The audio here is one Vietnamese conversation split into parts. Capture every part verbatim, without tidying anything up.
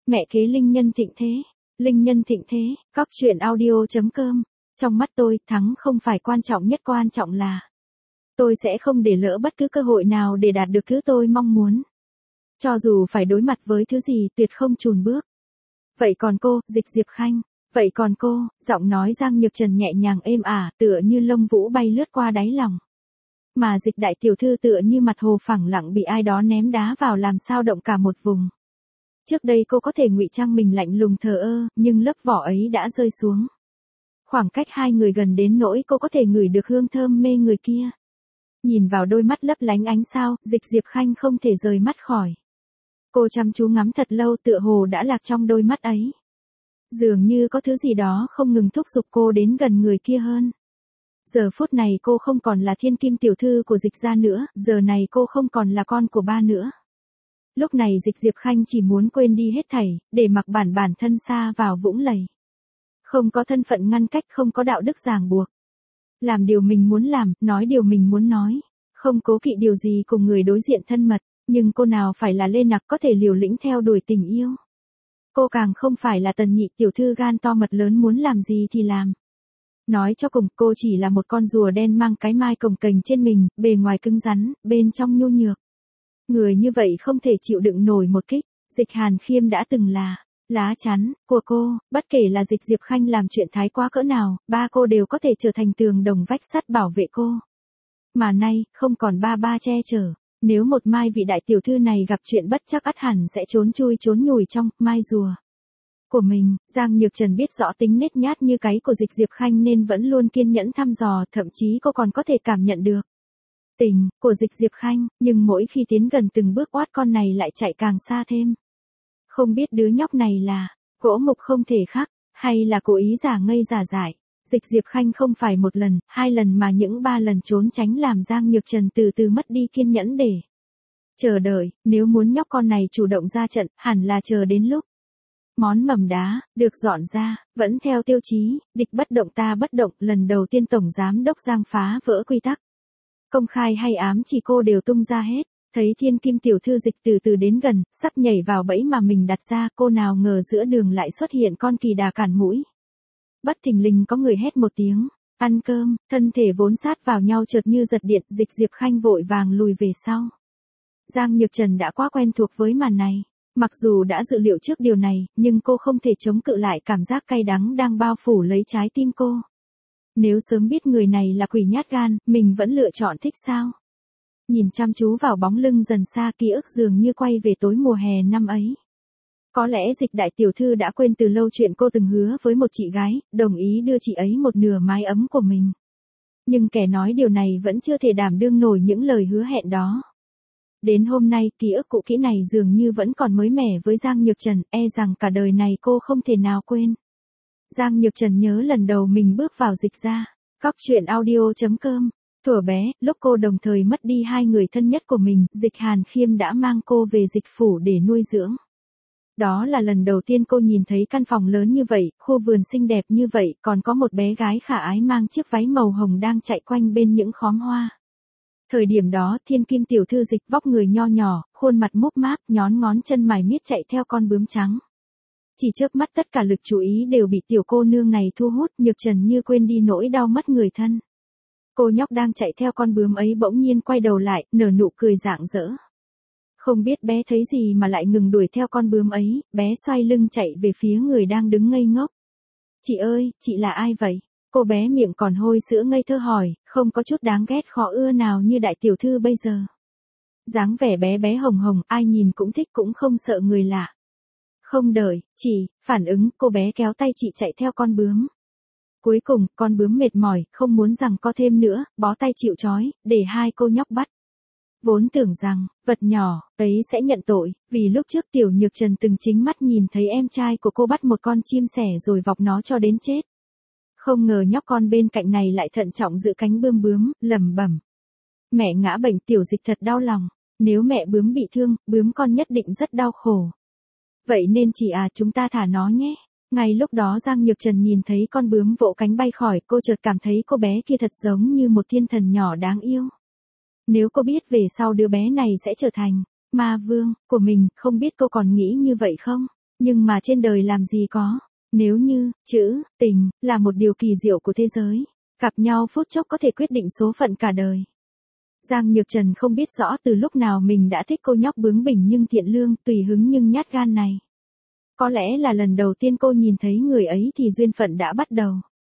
Mẹ kế Linh Nhân thịnh thế. Linh Nhân thịnh thế, cóc truyện audio.com. Trong mắt tôi, thắng không phải quan trọng nhất, quan trọng là tôi sẽ không để lỡ bất cứ cơ hội nào để đạt được thứ tôi mong muốn. Cho dù phải đối mặt với thứ gì, tuyệt không chùn bước. Vậy còn cô, Dịch Diệp Khanh? Vậy còn cô? Giọng nói Giang Nhược Trần nhẹ nhàng êm ả, tựa như lông vũ bay lướt qua đáy lòng. Mà Dịch đại tiểu thư tựa như mặt hồ phẳng lặng bị ai đó ném đá vào làm sao động cả một vùng. Trước đây cô có thể ngụy trang mình lạnh lùng thờ ơ, nhưng lớp vỏ ấy đã rơi xuống. Khoảng cách hai người gần đến nỗi cô có thể ngửi được hương thơm mê người kia. Nhìn vào đôi mắt lấp lánh ánh sao, Dịch Diệp Khanh không thể rời mắt khỏi. Cô chăm chú ngắm thật lâu, tựa hồ đã lạc trong đôi mắt ấy. Dường như có thứ gì đó không ngừng thúc giục cô đến gần người kia hơn. Giờ phút này cô không còn là thiên kim tiểu thư của Dịch gia nữa, giờ này cô không còn là con của ba nữa. Lúc này Dịch Diệp Khanh chỉ muốn quên đi hết thảy, để mặc bản bản thân xa vào vũng lầy. Không có thân phận ngăn cách, không có đạo đức ràng buộc. Làm điều mình muốn làm, nói điều mình muốn nói. Không cố kỵ điều gì cùng người đối diện thân mật, nhưng cô nào phải là Lê Nặc có thể liều lĩnh theo đuổi tình yêu. Cô càng không phải là Tần Nhị tiểu thư gan to mật lớn muốn làm gì thì làm. Nói cho cùng, cô chỉ là một con rùa đen mang cái mai cồng kềnh trên mình, bề ngoài cứng rắn, bên trong nhu nhược. Người như vậy không thể chịu đựng nổi một kích. Dịch Hàn Khiêm đã từng là lá chắn của cô, bất kể là Dịch Diệp Khanh làm chuyện thái quá cỡ nào, ba cô đều có thể trở thành tường đồng vách sắt bảo vệ cô. Mà nay, không còn ba ba che chở. Nếu một mai vị đại tiểu thư này gặp chuyện bất chắc ắt hẳn sẽ trốn chui trốn nhủi trong mai rùa của mình. Giang Nhược Trần biết rõ tính nết nhát như cái của Dịch Diệp Khanh nên vẫn luôn kiên nhẫn thăm dò, thậm chí cô còn có thể cảm nhận được tình của Dịch Diệp Khanh, nhưng mỗi khi tiến gần từng bước oát con này lại chạy càng xa thêm. Không biết đứa nhóc này là gỗ mục không thể khác, hay là cố ý giả ngây giả dại. Dịch Diệp Khanh không phải một lần, hai lần mà những ba lần trốn tránh làm Giang Nhược Trần từ từ mất đi kiên nhẫn để chờ đợi. Nếu muốn nhóc con này chủ động ra trận, hẳn là chờ đến lúc món mầm đá được dọn ra, vẫn theo tiêu chí địch bất động ta bất động. Lần đầu tiên tổng giám đốc Giang phá vỡ quy tắc, công khai hay ám chỉ cô đều tung ra hết. Thấy thiên kim tiểu thư Dịch từ từ đến gần, sắp nhảy vào bẫy mà mình đặt ra, cô nào ngờ giữa đường lại xuất hiện con kỳ đà cản mũi. Bất thình lình có người hét một tiếng, ăn cơm, thân thể vốn sát vào nhau chợt như giật điện. Dịch Diệp Khanh vội vàng lùi về sau. Giang Nhược Trần đã quá quen thuộc với màn này. Mặc dù đã dự liệu trước điều này, nhưng cô không thể chống cự lại cảm giác cay đắng đang bao phủ lấy trái tim cô. Nếu sớm biết người này là quỷ nhát gan, mình vẫn lựa chọn thích sao? Nhìn chăm chú vào bóng lưng dần xa, ký ức dường như quay về tối mùa hè năm ấy. Có lẽ Dịch đại tiểu thư đã quên từ lâu chuyện cô từng hứa với một chị gái, đồng ý đưa chị ấy một nửa mái ấm của mình. Nhưng kẻ nói điều này vẫn chưa thể đảm đương nổi những lời hứa hẹn đó. Đến hôm nay, ký ức cũ kỹ này dường như vẫn còn mới mẻ với Giang Nhược Trần, e rằng cả đời này cô không thể nào quên. Giang Nhược Trần nhớ lần đầu mình bước vào Dịch gia. Cóc truyện audio.com. Thuở bé, lúc cô đồng thời mất đi hai người thân nhất của mình, Dịch Hàn Khiêm đã mang cô về Dịch phủ để nuôi dưỡng. Đó là lần đầu tiên cô nhìn thấy căn phòng lớn như vậy, khu vườn xinh đẹp như vậy, còn có một bé gái khả ái mang chiếc váy màu hồng đang chạy quanh bên những khóm hoa. Thời điểm đó, thiên kim tiểu thư Dịch vóc người nho nhỏ, khuôn mặt múp máp, nhón ngón chân mài miết chạy theo con bướm trắng. Chỉ chớp mắt tất cả lực chú ý đều bị tiểu cô nương này thu hút. Nhược Trần như quên đi nỗi đau mất người thân. Cô nhóc đang chạy theo con bướm ấy bỗng nhiên quay đầu lại, nở nụ cười rạng rỡ. Không biết bé thấy gì mà lại ngừng đuổi theo con bướm ấy, bé xoay lưng chạy về phía người đang đứng ngây ngốc. Chị ơi, chị là ai vậy? Cô bé miệng còn hôi sữa ngây thơ hỏi, không có chút đáng ghét khó ưa nào như đại tiểu thư bây giờ. Dáng vẻ bé bé hồng hồng, ai nhìn cũng thích cũng không sợ người lạ. Không đợi, chị, phản ứng, cô bé kéo tay chị chạy theo con bướm. Cuối cùng, con bướm mệt mỏi, không muốn rằng co thêm nữa, bó tay chịu trói, để hai cô nhóc bắt. Vốn tưởng rằng, vật nhỏ, ấy sẽ nhận tội, vì lúc trước tiểu Nhược Trần từng chính mắt nhìn thấy em trai của cô bắt một con chim sẻ rồi vọc nó cho đến chết. Không ngờ nhóc con bên cạnh này lại thận trọng giữ cánh bươm bướm, lẩm bẩm. Mẹ ngã bệnh tiểu Dịch thật đau lòng, nếu mẹ bướm bị thương, bướm con nhất định rất đau khổ. Vậy nên chị à, chúng ta thả nó nhé. Ngay lúc đó Giang Nhược Trần nhìn thấy con bướm vỗ cánh bay khỏi, cô chợt cảm thấy cô bé kia thật giống như một thiên thần nhỏ đáng yêu. Nếu cô biết về sau đứa bé này sẽ trở thành ma vương của mình, không biết cô còn nghĩ như vậy không? Nhưng mà trên đời làm gì có, nếu như, chữ, tình, là một điều kỳ diệu của thế giới, gặp nhau phút chốc có thể quyết định số phận cả đời. Giang Nhược Trần không biết rõ từ lúc nào mình đã thích cô nhóc bướng bỉnh nhưng thiện lương, tùy hứng nhưng nhát gan này. Có lẽ là lần đầu tiên cô nhìn thấy người ấy thì duyên phận đã bắt đầu.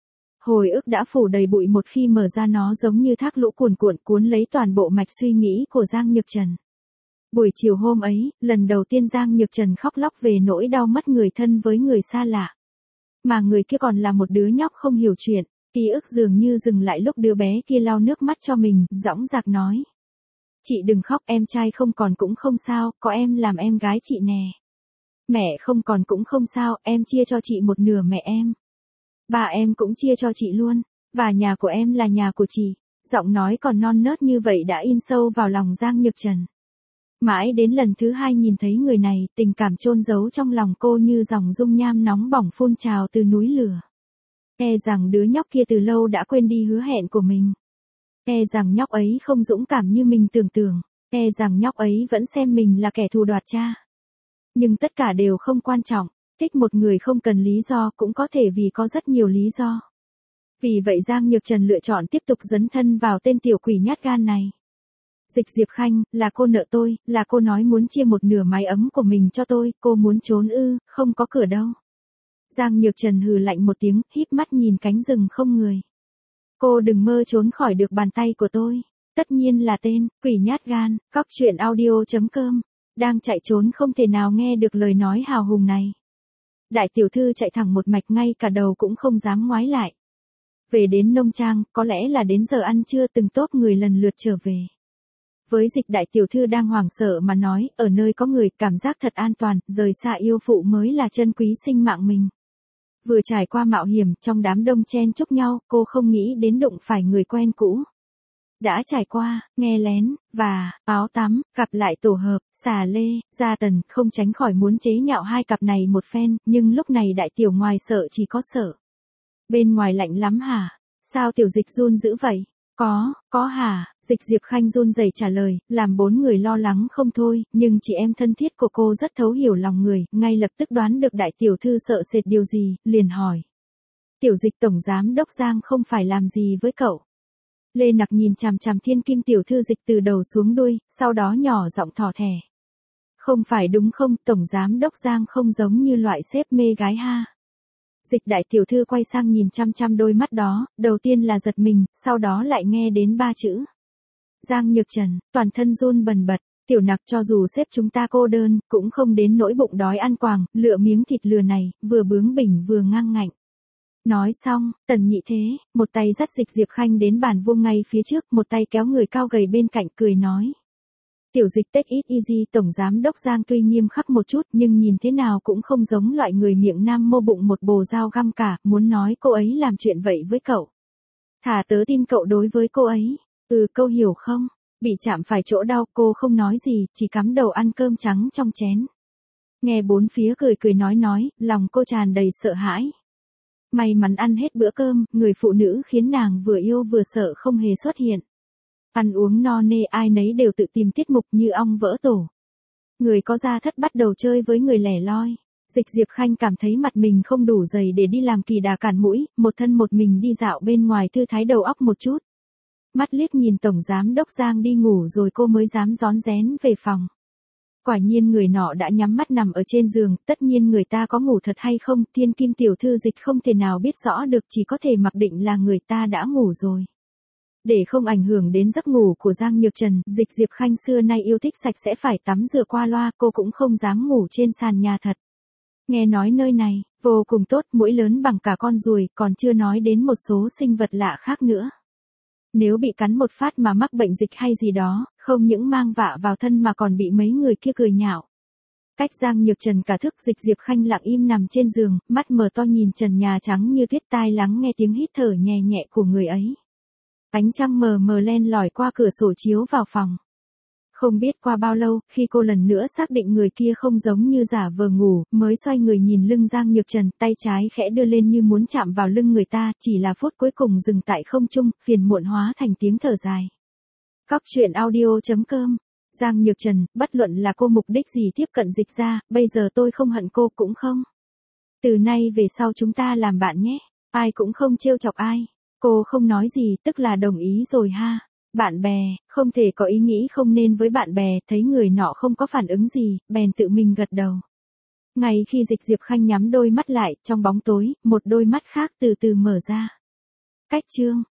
Hồi ức đã phủ đầy bụi một khi mở ra nó giống như thác lũ cuồn cuộn cuốn lấy toàn bộ mạch suy nghĩ của Giang Nhược Trần. Buổi chiều hôm ấy, lần đầu tiên Giang Nhược Trần khóc lóc về nỗi đau mất người thân với người xa lạ. Mà người kia còn là một đứa nhóc không hiểu chuyện, ký ức dường như dừng lại lúc đứa bé kia lau nước mắt cho mình, dõng dạc nói. Chị đừng khóc, em trai không còn cũng không sao, có em làm em gái chị nè. Mẹ không còn cũng không sao, em chia cho chị một nửa mẹ em. Bà em cũng chia cho chị luôn, và nhà của em là nhà của chị. Giọng nói còn non nớt như vậy đã in sâu vào lòng Giang Nhược Trần. Mãi đến lần thứ hai nhìn thấy người này, tình cảm chôn giấu trong lòng cô như dòng dung nham nóng bỏng phun trào từ núi lửa. E rằng đứa nhóc kia từ lâu đã quên đi hứa hẹn của mình. E rằng nhóc ấy không dũng cảm như mình tưởng tượng. E rằng nhóc ấy vẫn xem mình là kẻ thù đoạt cha. Nhưng tất cả đều không quan trọng. Thích một người không cần lý do, cũng có thể vì có rất nhiều lý do. Vì vậy Giang Nhược Trần lựa chọn tiếp tục dấn thân vào tên tiểu quỷ nhát gan này. Dịch Diệp Khanh, là cô nợ tôi, là cô nói muốn chia một nửa mái ấm của mình cho tôi, cô muốn trốn ư, không có cửa đâu. Giang Nhược Trần hừ lạnh một tiếng, híp mắt nhìn cánh rừng không người. Cô đừng mơ trốn khỏi được bàn tay của tôi. Tất nhiên là tên, quỷ nhát gan, cóc truyện audio chấm com. Đang chạy trốn không thể nào nghe được lời nói hào hùng này. Đại tiểu thư chạy thẳng một mạch ngay cả đầu cũng không dám ngoái lại. Về đến nông trang, có lẽ là đến giờ ăn trưa từng tốp người lần lượt trở về. Với Dịch đại tiểu thư đang hoảng sợ mà nói, ở nơi có người, cảm giác thật an toàn, rời xa yêu phụ mới là chân quý sinh mạng mình. Vừa trải qua mạo hiểm, trong đám đông chen chúc nhau, cô không nghĩ đến đụng phải người quen cũ. Đã trải qua, nghe lén, và, áo tắm, gặp lại tổ hợp, xà lê, gia tần, không tránh khỏi muốn chế nhạo hai cặp này một phen, nhưng lúc này đại tiểu ngoài sợ chỉ có sợ. Bên ngoài lạnh lắm hả? Sao tiểu Dịch run dữ vậy? Có, có hả? Dịch Diệp Khanh run rẩy trả lời, làm bốn người lo lắng không thôi, nhưng chị em thân thiết của cô rất thấu hiểu lòng người, ngay lập tức đoán được đại tiểu thư sợ sệt điều gì, liền hỏi. Tiểu Dịch tổng giám đốc Giang không phải làm gì với cậu. Lê Nặc nhìn chằm chằm thiên kim tiểu thư Dịch từ đầu xuống đuôi, sau đó nhỏ giọng thỏ thẻ. Không phải đúng không, tổng giám đốc Giang không giống như loại xếp mê gái ha. Dịch đại tiểu thư quay sang nhìn chăm chăm đôi mắt đó, đầu tiên là giật mình, sau đó lại nghe đến ba chữ. Giang Nhược Trần, toàn thân run bần bật, tiểu Nặc cho dù xếp chúng ta cô đơn, cũng không đến nỗi bụng đói ăn quàng, lựa miếng thịt lừa này, vừa bướng bỉnh vừa ngang ngạnh. Nói xong, Tần Nhị Thế, một tay dắt Dịch Diệp Khanh đến bàn vuông ngay phía trước, một tay kéo người cao gầy bên cạnh cười nói. Tiểu Dịch take it easy, tổng giám đốc Giang tuy nghiêm khắc một chút nhưng nhìn thế nào cũng không giống loại người miệng nam mô bụng một bồ dao găm cả, muốn nói cô ấy làm chuyện vậy với cậu. Thà tớ tin cậu đối với cô ấy, ừ câu hiểu không, bị chạm phải chỗ đau cô không nói gì, chỉ cắm đầu ăn cơm trắng trong chén. Nghe bốn phía cười cười nói nói, lòng cô tràn đầy sợ hãi. May mắn ăn hết bữa cơm, người phụ nữ khiến nàng vừa yêu vừa sợ không hề xuất hiện. Ăn uống no nê ai nấy đều tự tìm tiết mục như ong vỡ tổ. Người có gia thất bắt đầu chơi với người lẻ loi. Dịch Diệp Khanh cảm thấy mặt mình không đủ dày để đi làm kỳ đà cản mũi, một thân một mình đi dạo bên ngoài thư thái đầu óc một chút. Mắt liếc nhìn tổng giám đốc Giang đi ngủ rồi cô mới dám rón rén về phòng. Quả nhiên người nọ đã nhắm mắt nằm ở trên giường, tất nhiên người ta có ngủ thật hay không, thiên kim tiểu thư Dịch không thể nào biết rõ được, chỉ có thể mặc định là người ta đã ngủ rồi. Để không ảnh hưởng đến giấc ngủ của Giang Nhược Trần, Dịch Diệp Khanh xưa nay yêu thích sạch sẽ phải tắm rửa qua loa, cô cũng không dám ngủ trên sàn nhà thật. Nghe nói nơi này, vô cùng tốt, muỗi lớn bằng cả con ruồi, còn chưa nói đến một số sinh vật lạ khác nữa. Nếu bị cắn một phát mà mắc bệnh dịch hay gì đó, không những mang vạ vào thân mà còn bị mấy người kia cười nhạo. Cách Giang Nhược Trần cả thức, Dịch Diệp Khanh lặng im nằm trên giường, mắt mở to nhìn trần nhà trắng như tuyết, tai lắng nghe tiếng hít thở nhẹ nhẹ của người ấy. Ánh trăng mờ mờ len lỏi qua cửa sổ chiếu vào phòng. Không biết qua bao lâu, khi cô lần nữa xác định người kia không giống như giả vờ ngủ, mới xoay người nhìn lưng Giang Nhược Trần, tay trái khẽ đưa lên như muốn chạm vào lưng người ta, chỉ là phút cuối cùng dừng tại không trung, phiền muộn hóa thành tiếng thở dài. Cóc truyện audio chấm com Giang Nhược Trần, bất luận là cô mục đích gì tiếp cận Dịch ra, bây giờ tôi không hận cô cũng không. Từ nay về sau chúng ta làm bạn nhé, ai cũng không trêu chọc ai. Cô không nói gì, tức là đồng ý rồi ha. Bạn bè, không thể có ý nghĩ không nên với bạn bè, thấy người nọ không có phản ứng gì, bèn tự mình gật đầu. Ngay khi Dịch Diệp Khanh nhắm đôi mắt lại, trong bóng tối, một đôi mắt khác từ từ mở ra. Cách chương